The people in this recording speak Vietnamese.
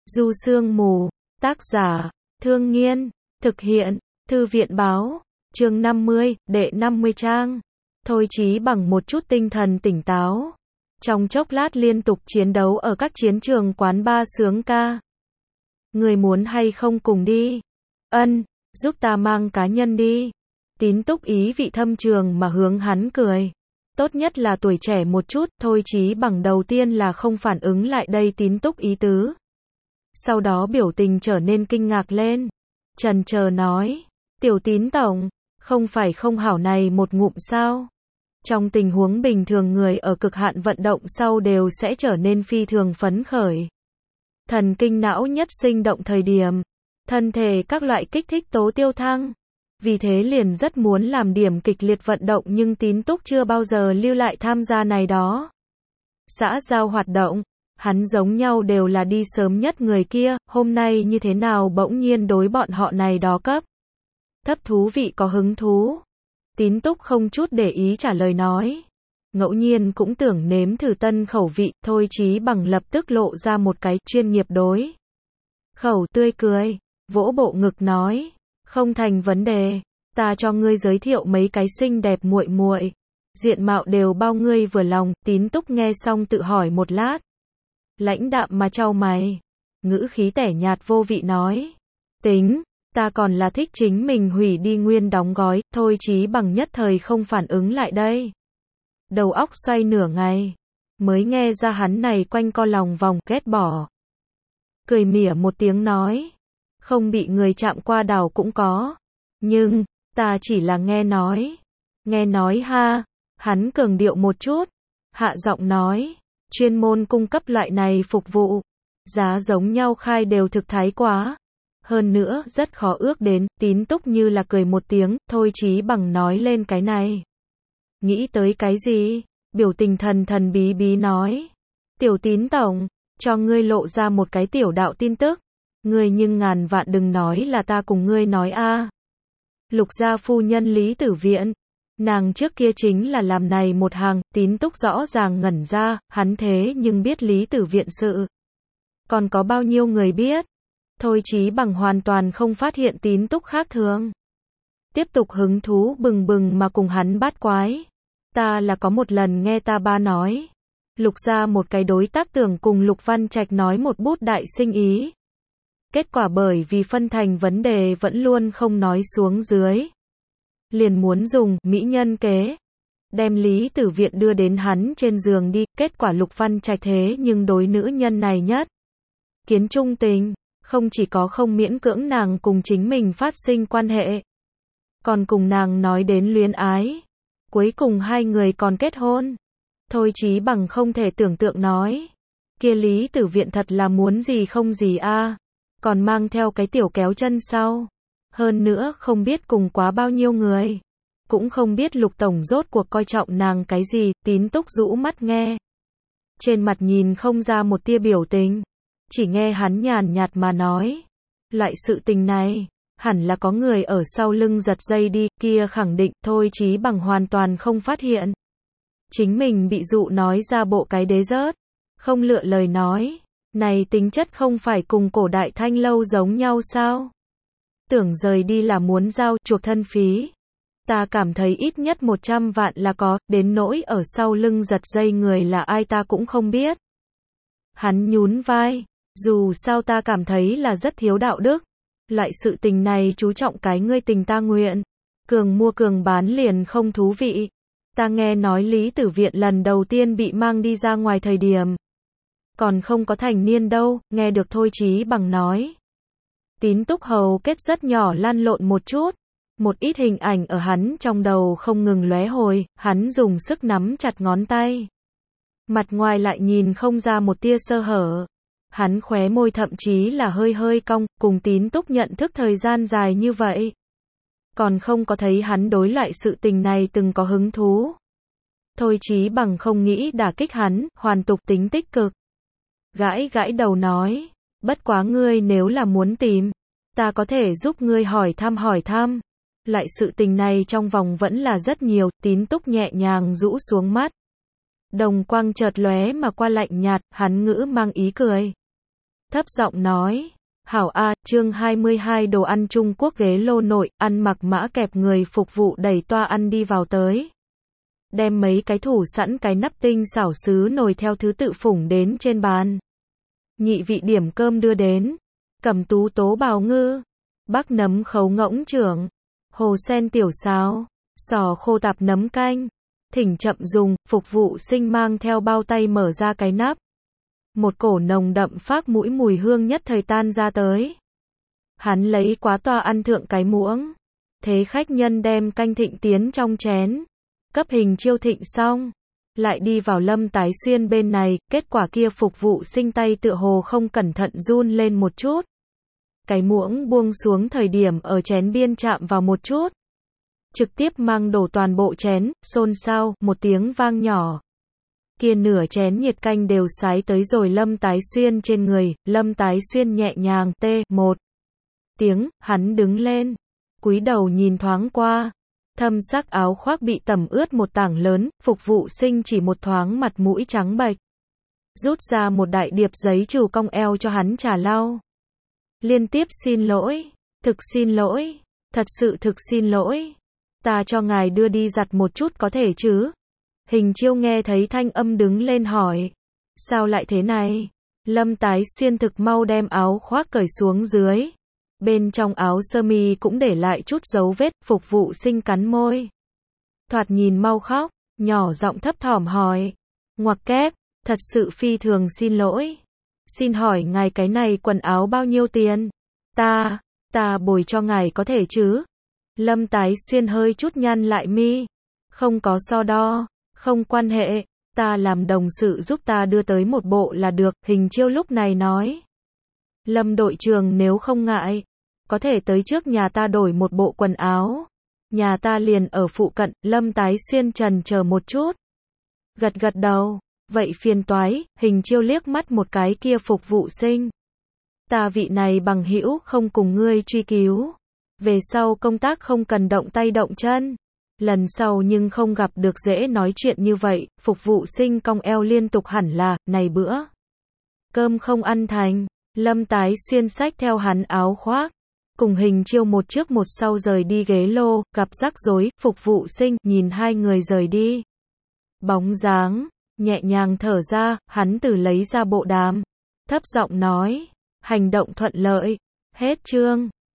Du Sương Mù, tác giả, Thương Nghiên, thực hiện, Thư viện báo, chương 50, đệ 50 trang. Thôi Chí bằng một chút tinh thần tỉnh táo. Trong chốc lát liên tục chiến đấu ở các chiến trường quán bar sướng ca. Người muốn hay không cùng đi? Ân, giúp ta mang cá nhân đi. Tín Túc ý vị thâm trường mà hướng hắn cười. Tốt nhất là tuổi trẻ một chút, Thôi Chí bằng đầu tiên là không phản ứng lại đây Tín Túc ý tứ. Sau đó biểu tình trở nên kinh ngạc lên. Chần chờ nói, Tiểu Tín tổng, không phải không hảo này một ngụm sao? Trong tình huống bình thường người ở cực hạn vận động sau đều sẽ trở nên phi thường phấn khởi. Thần kinh não nhất sinh động thời điểm, thân thể các loại kích thích tố tiêu thăng. Vì thế liền rất muốn làm điểm kịch liệt vận động nhưng Tín Túc chưa bao giờ lưu lại tham gia này đó. Xã giao hoạt động, hắn giống nhau đều là đi sớm nhất người kia, hôm nay như thế nào bỗng nhiên đối bọn họ này đó cấp thấp thú vị có hứng thú. Tín Túc không chút để ý trả lời nói. Ngẫu nhiên cũng tưởng nếm thử tân khẩu vị, Thôi Chí bằng lập tức lộ ra một cái chuyên nghiệp đối khẩu tươi cười, vỗ bộ ngực nói, không thành vấn đề, ta cho ngươi giới thiệu mấy cái xinh đẹp muội muội, diện mạo đều bao ngươi vừa lòng. Tín Túc nghe xong tự hỏi một lát, lãnh đạm mà chau mày, ngữ khí tẻ nhạt vô vị nói, tính, ta còn là thích chính mình hủy đi nguyên đóng gói. Thôi Chí bằng nhất thời không phản ứng lại đây. Đầu óc xoay nửa ngày, mới nghe ra hắn này quanh co lòng vòng, ghét bỏ. Cười mỉa một tiếng nói, không bị người chạm qua đảo cũng có, nhưng, ta chỉ là nghe nói ha, hắn cường điệu một chút, hạ giọng nói, chuyên môn cung cấp loại này phục vụ, giá giống nhau khai đều thực thái quá. Hơn nữa, rất khó ước đến. Tín Túc như là cười một tiếng, Thôi Chí bằng nói lên cái này. Nghĩ tới cái gì? Biểu tình thần thần bí bí nói. Tiểu Tín tổng, cho ngươi lộ ra một cái tiểu đạo tin tức. Ngươi nhưng ngàn vạn đừng nói là ta cùng ngươi nói a. Lục gia phu nhân Lý Tử Viện. Nàng trước kia chính là làm này một hàng. Tín Túc rõ ràng ngẩn ra, hắn thế nhưng biết Lý Tử Viện sự. Còn có bao nhiêu người biết? Thôi Chí bằng hoàn toàn không phát hiện Tín Túc khác thường. Tiếp tục hứng thú bừng bừng mà cùng hắn bát quái. Ta là có một lần nghe ta ba nói. Lục gia một cái đối tác tưởng cùng Lục Văn Trạch nói một bút đại sinh ý. Kết quả bởi vì phân thành vấn đề vẫn luôn không nói xuống dưới. Liền muốn dùng mỹ nhân kế. Đem Lý Tử Viện đưa đến hắn trên giường đi. Kết quả Lục Văn Trạch thế nhưng đối nữ nhân này nhất kiến trung tình. Không chỉ có không miễn cưỡng nàng cùng chính mình phát sinh quan hệ, còn cùng nàng nói đến luyến ái. Cuối cùng hai người còn kết hôn. Thôi Chí bằng không thể tưởng tượng nói. Kia Lý Tử Viện thật là muốn gì không gì a, còn mang theo cái tiểu kéo chân sau. Hơn nữa không biết cùng quá bao nhiêu người. Cũng không biết Lục tổng rốt cuộc coi trọng nàng cái gì. Tín Túc rũ mắt nghe. Trên mặt nhìn không ra một tia biểu tình. Chỉ nghe hắn nhàn nhạt mà nói. Loại sự tình này, hẳn là có người ở sau lưng giật dây đi, kia khẳng định. Thôi Chí bằng hoàn toàn không phát hiện. Chính mình bị dụ nói ra bộ cái đế rớt. Không lựa lời nói. Này tính chất không phải cùng cổ đại Thanh lâu giống nhau sao? Tưởng rời đi là muốn giao chuộc thân phí. Ta cảm thấy ít nhất 100 vạn là có, đến nỗi ở sau lưng giật dây người là ai ta cũng không biết. Hắn nhún vai. Dù sao ta cảm thấy là rất thiếu đạo đức. Loại sự tình này chú trọng cái ngươi tình ta nguyện. Cường mua cường bán liền không thú vị. Ta nghe nói Lý Tử Viện lần đầu tiên bị mang đi ra ngoài thời điểm. Còn không có thành niên đâu, nghe được Thôi Chí bằng nói. Tín Túc hầu kết rất nhỏ lăn lộn một chút. Một ít hình ảnh ở hắn trong đầu không ngừng lóe hồi, hắn dùng sức nắm chặt ngón tay. Mặt ngoài lại nhìn không ra một tia sơ hở. Hắn khóe môi thậm chí là hơi hơi cong, cùng Tín Túc nhận thức thời gian dài như vậy. Còn không có thấy hắn đối loại sự tình này từng có hứng thú. Thôi Chí bằng không nghĩ đả kích hắn, hoàn tục tính tích cực. Gãi gãi đầu nói, bất quá ngươi nếu là muốn tìm, ta có thể giúp ngươi hỏi thăm. Loại sự tình này trong vòng vẫn là rất nhiều. Tín Túc nhẹ nhàng rũ xuống mắt. Đồng quang chợt lóe mà qua lạnh nhạt, hắn ngữ mang ý cười. thấp giọng nói. Hảo A, chương 22 đồ ăn Trung Quốc ghế lô nội, ăn mặc mã kẹp người phục vụ đẩy toa ăn đi vào tới. Đem mấy cái thủ sẵn cái nắp tinh xảo sứ nồi theo thứ tự phủng đến trên bàn. Nhị vị điểm cơm đưa đến. Cẩm tú tố bào ngư. Bắc nấm khấu ngỗng trưởng. Hồ sen tiểu xáo. Sò khô tạp nấm canh. Thỉnh chậm dùng, phục vụ sinh mang theo bao tay mở ra cái nắp. Một cổ nồng đậm phác mũi mùi hương nhất thời tan ra tới. Hắn lấy quá toa ăn thượng cái muỗng. Thế khách nhân đem canh thịnh tiến trong chén. Cấp Hình Chiêu thịnh xong. Lại đi vào Lâm Tái Xuyên bên này, kết quả kia phục vụ sinh tay tựa hồ không cẩn thận run lên một chút. Cái muỗng buông xuống thời điểm ở chén biên chạm vào một chút. Trực tiếp mang đổ toàn bộ chén, xôn xao, một tiếng vang nhỏ. Kia nửa chén nhiệt canh đều sái tới rồi Lâm Tái Xuyên trên người, Lâm Tái Xuyên nhẹ nhàng một tiếng, hắn đứng lên, cúi đầu nhìn thoáng qua. Thâm sắc áo khoác bị tẩm ướt một tảng lớn, phục vụ sinh chỉ một thoáng mặt mũi trắng bệch. Rút ra một đại điệp giấy trù cong eo cho hắn trà lau. Liên tiếp xin lỗi, thực xin lỗi, thật sự thực xin lỗi. Ta cho ngài đưa đi giặt một chút có thể chứ? Hình Chiêu nghe thấy thanh âm đứng lên hỏi. Sao lại thế này? Lâm Tái Xuyên thực mau đem áo khoác cởi xuống dưới. Bên trong áo sơ mi cũng để lại chút dấu vết, phục vụ sinh cắn môi. Thoạt nhìn mau khóc, nhỏ giọng thấp thỏm hỏi. Ngoặc kép, thật sự phi thường xin lỗi. Xin hỏi ngài cái này quần áo bao nhiêu tiền? Ta bồi cho ngài có thể chứ? Lâm Tái Xuyên hơi chút nhăn lại mi. Không có so đo, không quan hệ, ta làm đồng sự giúp ta đưa tới một bộ là được, Hình Chiêu lúc này nói. Lâm đội trưởng nếu không ngại, có thể tới trước nhà ta đổi một bộ quần áo. Nhà ta liền ở phụ cận, Lâm Tái Xuyên trần chờ một chút. Gật gật đầu, vậy phiền toái, Hình Chiêu liếc mắt một cái kia phục vụ sinh. Ta vị này bằng hữu không cùng ngươi truy cứu. Về sau công tác không cần động tay động chân. Lần sau nhưng không gặp được dễ nói chuyện như vậy, phục vụ sinh cong eo liên tục hẳn là, này bữa cơm không ăn thành. Lâm Tái Xuyên xách theo hắn áo khoác. Cùng Hình Chiêu một trước một sau rời đi ghế lô, gặp rắc rối, phục vụ sinh, nhìn hai người rời đi. Bóng dáng, nhẹ nhàng thở ra, hắn từ lấy ra bộ đàm. Thấp giọng nói, hành động thuận lợi. Hết chương.